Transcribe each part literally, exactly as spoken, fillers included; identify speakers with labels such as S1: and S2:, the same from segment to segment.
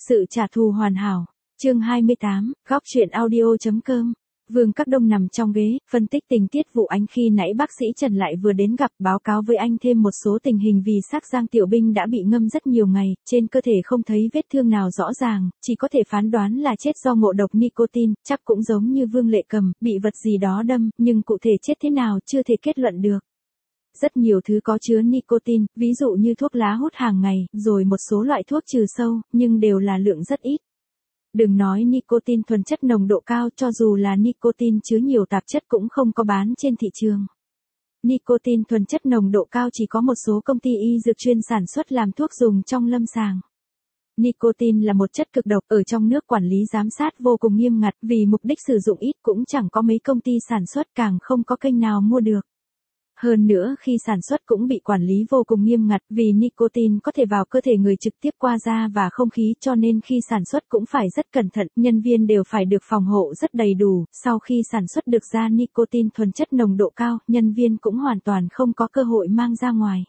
S1: Sự trả thù hoàn hảo. Chương hai mươi tám, góc truyện audio.com. Vương Các Đông nằm trong ghế, phân tích tình tiết vụ án khi nãy bác sĩ Trần lại vừa đến gặp, báo cáo với anh thêm một số tình hình vì xác Giang Tiểu Binh đã bị ngâm rất nhiều ngày, trên cơ thể không thấy vết thương nào rõ ràng, chỉ có thể phán đoán là chết do ngộ độc nicotine, chắc cũng giống như Vương Lệ Cầm, bị vật gì đó đâm, nhưng cụ thể chết thế nào chưa thể kết luận được. Rất nhiều thứ có chứa nicotine, ví dụ như thuốc lá hút hàng ngày, rồi một số loại thuốc trừ sâu, nhưng đều là lượng rất ít. Đừng nói nicotine thuần chất nồng độ cao, cho dù là nicotine chứa nhiều tạp chất cũng không có bán trên thị trường. Nicotine thuần chất nồng độ cao chỉ có một số công ty y dược chuyên sản xuất làm thuốc dùng trong lâm sàng. Nicotine là một chất cực độc, ở trong nước quản lý giám sát vô cùng nghiêm ngặt, vì mục đích sử dụng ít cũng chẳng có mấy công ty sản xuất, càng không có kênh nào mua được. Hơn nữa khi sản xuất cũng bị quản lý vô cùng nghiêm ngặt, vì nicotine có thể vào cơ thể người trực tiếp qua da và không khí, cho nên khi sản xuất cũng phải rất cẩn thận, nhân viên đều phải được phòng hộ rất đầy đủ, sau khi sản xuất được ra nicotine thuần chất nồng độ cao, nhân viên cũng hoàn toàn không có cơ hội mang ra ngoài.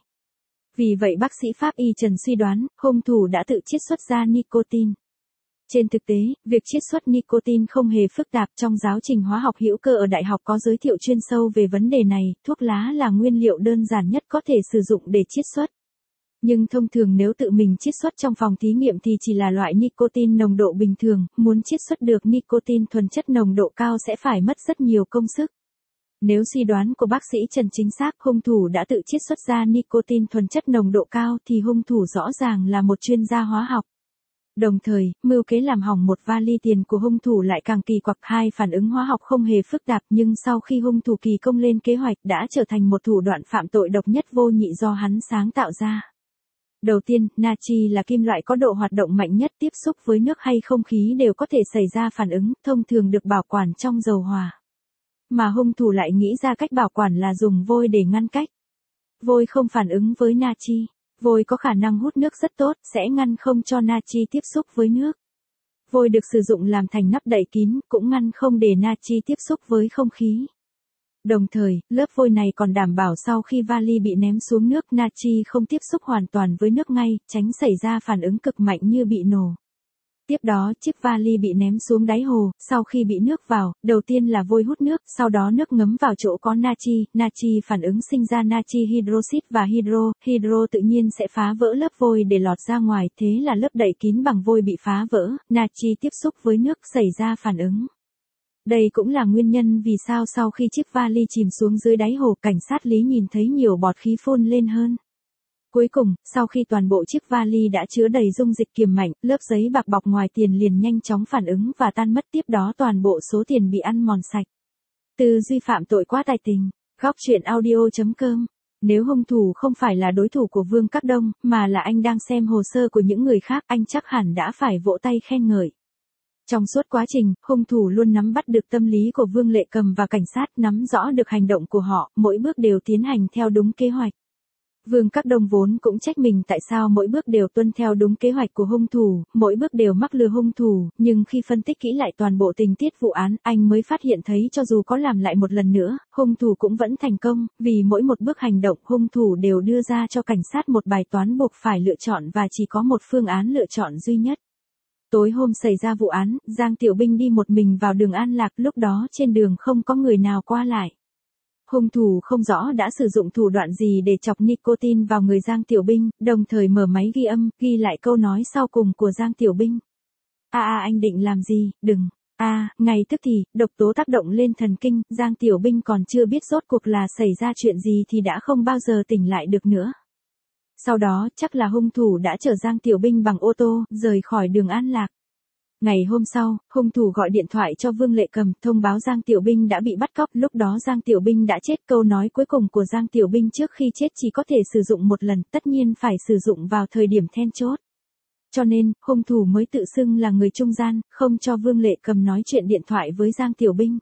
S1: Vì vậy bác sĩ pháp y Trần suy đoán, hung thủ đã tự chiết xuất ra nicotine. Trên thực tế, việc chiết xuất nicotine không hề phức tạp, trong giáo trình hóa học hữu cơ ở đại học có giới thiệu chuyên sâu về vấn đề này, thuốc lá là nguyên liệu đơn giản nhất có thể sử dụng để chiết xuất. Nhưng thông thường nếu tự mình chiết xuất trong phòng thí nghiệm thì chỉ là loại nicotine nồng độ bình thường, muốn chiết xuất được nicotine thuần chất nồng độ cao sẽ phải mất rất nhiều công sức. Nếu suy đoán của bác sĩ Trần chính xác, hung thủ đã tự chiết xuất ra nicotine thuần chất nồng độ cao thì hung thủ rõ ràng là một chuyên gia hóa học. Đồng thời, mưu kế làm hỏng một vali tiền của hung thủ lại càng kỳ quặc. Hai phản ứng hóa học không hề phức tạp, nhưng sau khi hung thủ kỳ công lên kế hoạch đã trở thành một thủ đoạn phạm tội độc nhất vô nhị do hắn sáng tạo ra. Đầu tiên, natri là kim loại có độ hoạt động mạnh nhất, tiếp xúc với nước hay không khí đều có thể xảy ra phản ứng, thông thường được bảo quản trong dầu hòa. Mà hung thủ lại nghĩ ra cách bảo quản là dùng vôi để ngăn cách. Vôi không phản ứng với natri. Vôi có khả năng hút nước rất tốt, sẽ ngăn không cho natri tiếp xúc với nước. Vôi được sử dụng làm thành nắp đậy kín, cũng ngăn không để natri tiếp xúc với không khí. Đồng thời, lớp vôi này còn đảm bảo sau khi vali bị ném xuống nước, natri không tiếp xúc hoàn toàn với nước ngay, tránh xảy ra phản ứng cực mạnh như bị nổ. Tiếp đó, chiếc vali bị ném xuống đáy hồ, sau khi bị nước vào, đầu tiên là vôi hút nước, sau đó nước ngấm vào chỗ có natri, natri phản ứng sinh ra natri hydroxit và hydro, hydro tự nhiên sẽ phá vỡ lớp vôi để lọt ra ngoài, thế là lớp đậy kín bằng vôi bị phá vỡ, natri tiếp xúc với nước xảy ra phản ứng. Đây cũng là nguyên nhân vì sao sau khi chiếc vali chìm xuống dưới đáy hồ, cảnh sát Lý nhìn thấy nhiều bọt khí phun lên hơn. Cuối cùng, sau khi toàn bộ chiếc vali đã chứa đầy dung dịch kiềm mạnh, lớp giấy bạc bọc ngoài tiền liền nhanh chóng phản ứng và tan mất, tiếp đó toàn bộ số tiền bị ăn mòn sạch. Tư duy phạm tội quá tài tình. Góc truyện audio.com. Nếu hung thủ không phải là đối thủ của Vương Các Đông, mà là anh đang xem hồ sơ của những người khác, anh chắc hẳn đã phải vỗ tay khen ngợi. Trong suốt quá trình, hung thủ luôn nắm bắt được tâm lý của Vương Lệ Cầm và cảnh sát, nắm rõ được hành động của họ, mỗi bước đều tiến hành theo đúng kế hoạch. Vương Các Đông vốn cũng trách mình tại sao mỗi bước đều tuân theo đúng kế hoạch của hung thủ, mỗi bước đều mắc lừa hung thủ, nhưng khi phân tích kỹ lại toàn bộ tình tiết vụ án, anh mới phát hiện thấy cho dù có làm lại một lần nữa, hung thủ cũng vẫn thành công, vì mỗi một bước hành động hung thủ đều đưa ra cho cảnh sát một bài toán buộc phải lựa chọn và chỉ có một phương án lựa chọn duy nhất. Tối hôm xảy ra vụ án, Giang Tiểu Binh đi một mình vào đường An Lạc, lúc đó trên đường không có người nào qua lại. Hung thủ không rõ đã sử dụng thủ đoạn gì để chọc nicotine vào người Giang Tiểu Binh, đồng thời mở máy ghi âm, ghi lại câu nói sau cùng của Giang Tiểu Binh. A a anh định làm gì, đừng, a à, ngay tức thì, độc tố tác động lên thần kinh, Giang Tiểu Binh còn chưa biết rốt cuộc là xảy ra chuyện gì thì đã không bao giờ tỉnh lại được nữa. Sau đó, chắc là hung thủ đã chở Giang Tiểu Binh bằng ô tô, rời khỏi đường An Lạc. Ngày hôm sau, hung thủ gọi điện thoại cho Vương Lệ Cầm, thông báo Giang Tiểu Binh đã bị bắt cóc, lúc đó Giang Tiểu Binh đã chết. Câu nói cuối cùng của Giang Tiểu Binh trước khi chết chỉ có thể sử dụng một lần, tất nhiên phải sử dụng vào thời điểm then chốt. Cho nên, hung thủ mới tự xưng là người trung gian, không cho Vương Lệ Cầm nói chuyện điện thoại với Giang Tiểu Binh.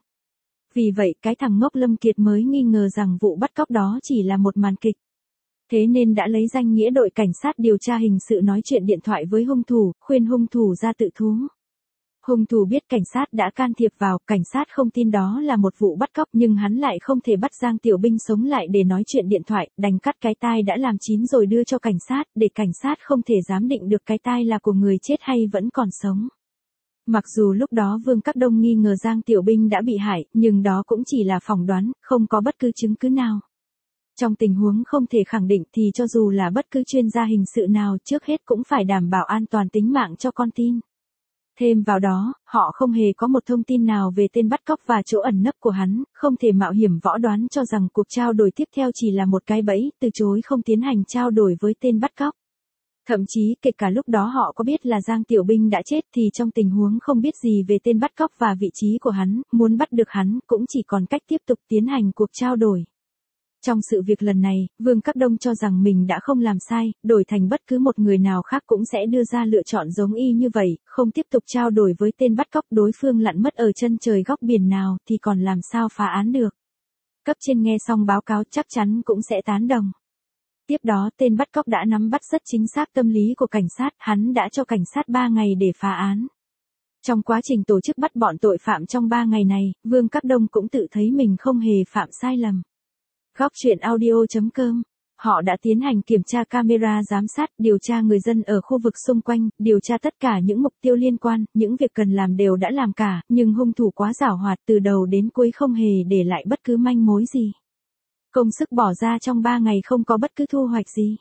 S1: Vì vậy, cái thằng ngốc Lâm Kiệt mới nghi ngờ rằng vụ bắt cóc đó chỉ là một màn kịch. Thế nên đã lấy danh nghĩa đội cảnh sát điều tra hình sự nói chuyện điện thoại với hung thủ, khuyên hung thủ ra tự thú. Hung thủ biết cảnh sát đã can thiệp vào, cảnh sát không tin đó là một vụ bắt cóc nhưng hắn lại không thể bắt Giang Tiểu Binh sống lại để nói chuyện điện thoại, đành cắt cái tai đã làm chín rồi đưa cho cảnh sát, để cảnh sát không thể giám định được cái tai là của người chết hay vẫn còn sống. Mặc dù lúc đó Vương Các Đông nghi ngờ Giang Tiểu Binh đã bị hại, nhưng đó cũng chỉ là phỏng đoán, không có bất cứ chứng cứ nào. Trong tình huống không thể khẳng định thì cho dù là bất cứ chuyên gia hình sự nào trước hết cũng phải đảm bảo an toàn tính mạng cho con tin. Thêm vào đó, họ không hề có một thông tin nào về tên bắt cóc và chỗ ẩn nấp của hắn, không thể mạo hiểm võ đoán cho rằng cuộc trao đổi tiếp theo chỉ là một cái bẫy, từ chối không tiến hành trao đổi với tên bắt cóc. Thậm chí kể cả lúc đó họ có biết là Giang Tiểu Binh đã chết thì trong tình huống không biết gì về tên bắt cóc và vị trí của hắn, muốn bắt được hắn cũng chỉ còn cách tiếp tục tiến hành cuộc trao đổi. Trong sự việc lần này, Vương Các Đông cho rằng mình đã không làm sai, đổi thành bất cứ một người nào khác cũng sẽ đưa ra lựa chọn giống y như vậy, không tiếp tục trao đổi với tên bắt cóc đối phương lặn mất ở chân trời góc biển nào thì còn làm sao phá án được. Cấp trên nghe xong báo cáo chắc chắn cũng sẽ tán đồng. Tiếp đó tên bắt cóc đã nắm bắt rất chính xác tâm lý của cảnh sát, hắn đã cho cảnh sát ba ngày để phá án. Trong quá trình tổ chức bắt bọn tội phạm trong ba ngày này, Vương Các Đông cũng tự thấy mình không hề phạm sai lầm. Góc truyện audio chấm com. Họ đã tiến hành kiểm tra camera giám sát, điều tra người dân ở khu vực xung quanh, điều tra tất cả những mục tiêu liên quan, những việc cần làm đều đã làm cả, nhưng hung thủ quá giảo hoạt từ đầu đến cuối không hề để lại bất cứ manh mối gì. Công sức bỏ ra trong ba ngày không có bất cứ thu hoạch gì.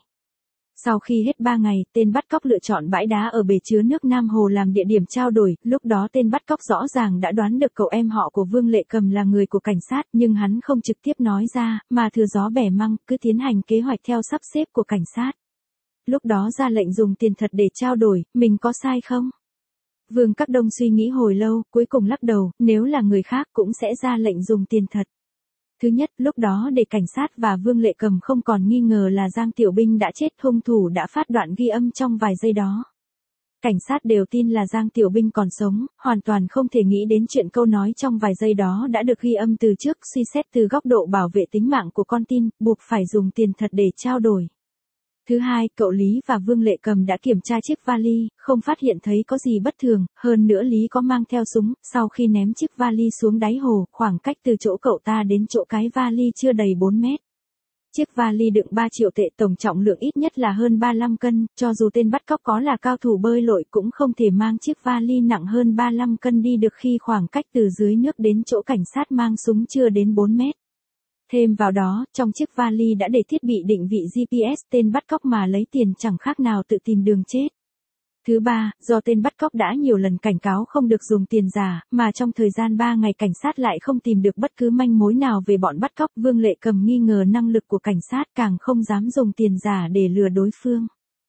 S1: Sau khi hết ba ngày, tên bắt cóc lựa chọn bãi đá ở bể chứa nước Nam Hồ làm địa điểm trao đổi, lúc đó tên bắt cóc rõ ràng đã đoán được cậu em họ của Vương Lệ Cầm là người của cảnh sát, nhưng hắn không trực tiếp nói ra, mà thừa gió bẻ măng, cứ tiến hành kế hoạch theo sắp xếp của cảnh sát. Lúc đó ra lệnh dùng tiền thật để trao đổi, mình có sai không? Vương Các Đông suy nghĩ hồi lâu, cuối cùng lắc đầu, nếu là người khác cũng sẽ ra lệnh dùng tiền thật. Thứ nhất, lúc đó để cảnh sát và Vương Lệ Cầm không còn nghi ngờ là Giang Tiểu Binh đã chết, hung thủ đã phát đoạn ghi âm trong vài giây đó. Cảnh sát đều tin là Giang Tiểu Binh còn sống, hoàn toàn không thể nghĩ đến chuyện câu nói trong vài giây đó đã được ghi âm từ trước, suy xét từ góc độ bảo vệ tính mạng của con tin, buộc phải dùng tiền thật để trao đổi. Thứ hai, cậu Lý và Vương Lệ Cầm đã kiểm tra chiếc vali, không phát hiện thấy có gì bất thường, hơn nữa Lý có mang theo súng, sau khi ném chiếc vali xuống đáy hồ, khoảng cách từ chỗ cậu ta đến chỗ cái vali chưa đầy bốn mét. Chiếc vali đựng ba triệu tệ, tổng trọng lượng ít nhất là hơn ba mươi lăm cân, cho dù tên bắt cóc có là cao thủ bơi lội cũng không thể mang chiếc vali nặng hơn ba mươi lăm cân đi được khi khoảng cách từ dưới nước đến chỗ cảnh sát mang súng chưa đến bốn mét. Thêm vào đó, trong chiếc vali đã để thiết bị định vị giê pê ét, tên bắt cóc mà lấy tiền chẳng khác nào tự tìm đường chết. Thứ ba, do tên bắt cóc đã nhiều lần cảnh cáo không được dùng tiền giả, mà trong thời gian ba ngày cảnh sát lại không tìm được bất cứ manh mối nào về bọn bắt cóc, Vương Lệ Cầm nghi ngờ năng lực của cảnh sát, càng không dám dùng tiền giả để lừa đối phương.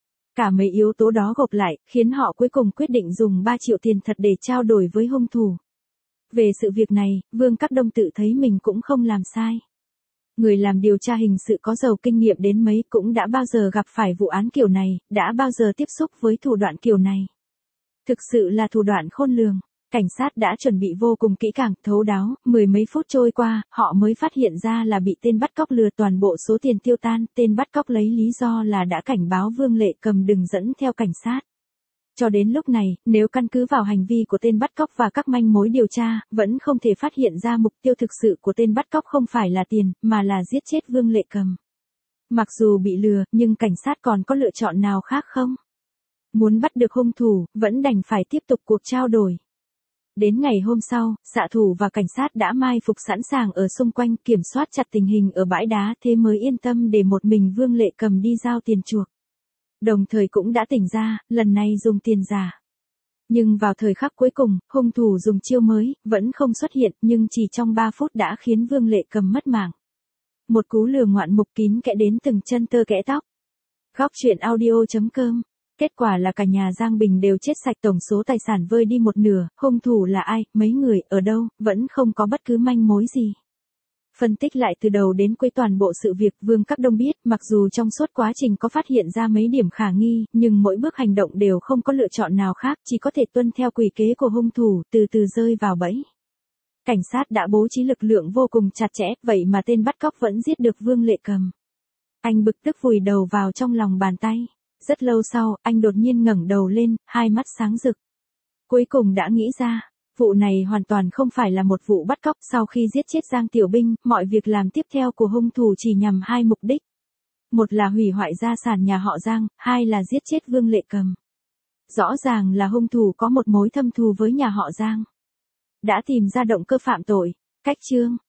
S1: Cả mấy yếu tố đó gộp lại, khiến họ cuối cùng quyết định dùng ba triệu tiền thật để trao đổi với hung thủ. Về sự việc này, Vương Các Đông tự thấy mình cũng không làm sai. Người làm điều tra hình sự có giàu kinh nghiệm đến mấy cũng đã bao giờ gặp phải vụ án kiểu này, đã bao giờ tiếp xúc với thủ đoạn kiểu này. Thực sự là thủ đoạn khôn lường. Cảnh sát đã chuẩn bị vô cùng kỹ càng, thấu đáo, mười mấy phút trôi qua, họ mới phát hiện ra là bị tên bắt cóc lừa, toàn bộ số tiền tiêu tan, tên bắt cóc lấy lý do là đã cảnh báo Vương Lệ Cầm đừng dẫn theo cảnh sát. Cho đến lúc này, nếu căn cứ vào hành vi của tên bắt cóc và các manh mối điều tra, vẫn không thể phát hiện ra mục tiêu thực sự của tên bắt cóc không phải là tiền, mà là giết chết Vương Lệ Cầm. Mặc dù bị lừa, nhưng cảnh sát còn có lựa chọn nào khác không? Muốn bắt được hung thủ, vẫn đành phải tiếp tục cuộc trao đổi. Đến ngày hôm sau, xạ thủ và cảnh sát đã mai phục sẵn sàng ở xung quanh, kiểm soát chặt tình hình ở bãi đá, thế mới yên tâm để một mình Vương Lệ Cầm đi giao tiền chuộc. Đồng thời cũng đã tỉnh ra, lần này dùng tiền giả. Nhưng vào thời khắc cuối cùng, hung thủ dùng chiêu mới, vẫn không xuất hiện, nhưng chỉ trong ba phút đã khiến Vương Lệ Cầm mất mạng. Một cú lừa ngoạn mục kín kẽ đến từng chân tơ kẽ tóc. Góc truyện audio chấm com. Kết quả là cả nhà Giang Bình đều chết sạch, tổng số tài sản vơi đi một nửa, hung thủ là ai, mấy người, ở đâu, vẫn không có bất cứ manh mối gì. Phân tích lại từ đầu đến cuối toàn bộ sự việc, Vương Các Đông biết, mặc dù trong suốt quá trình có phát hiện ra mấy điểm khả nghi, nhưng mỗi bước hành động đều không có lựa chọn nào khác, chỉ có thể tuân theo quỷ kế của hung thủ, từ từ rơi vào bẫy. Cảnh sát đã bố trí lực lượng vô cùng chặt chẽ, vậy mà tên bắt cóc vẫn giết được Vương Lệ Cầm. Anh bực tức vùi đầu vào trong lòng bàn tay. Rất lâu sau, anh đột nhiên ngẩng đầu lên, hai mắt sáng rực. Cuối cùng đã nghĩ ra, vụ này hoàn toàn không phải là một vụ bắt cóc. Sau khi giết chết Giang Tiểu Binh, mọi việc làm tiếp theo của hung thủ chỉ nhằm hai mục đích. Một là hủy hoại gia sản nhà họ Giang, hai là giết chết Vương Lệ Cầm. Rõ ràng là hung thủ có một mối thâm thù với nhà họ Giang. Đã tìm ra động cơ phạm tội. Cách chương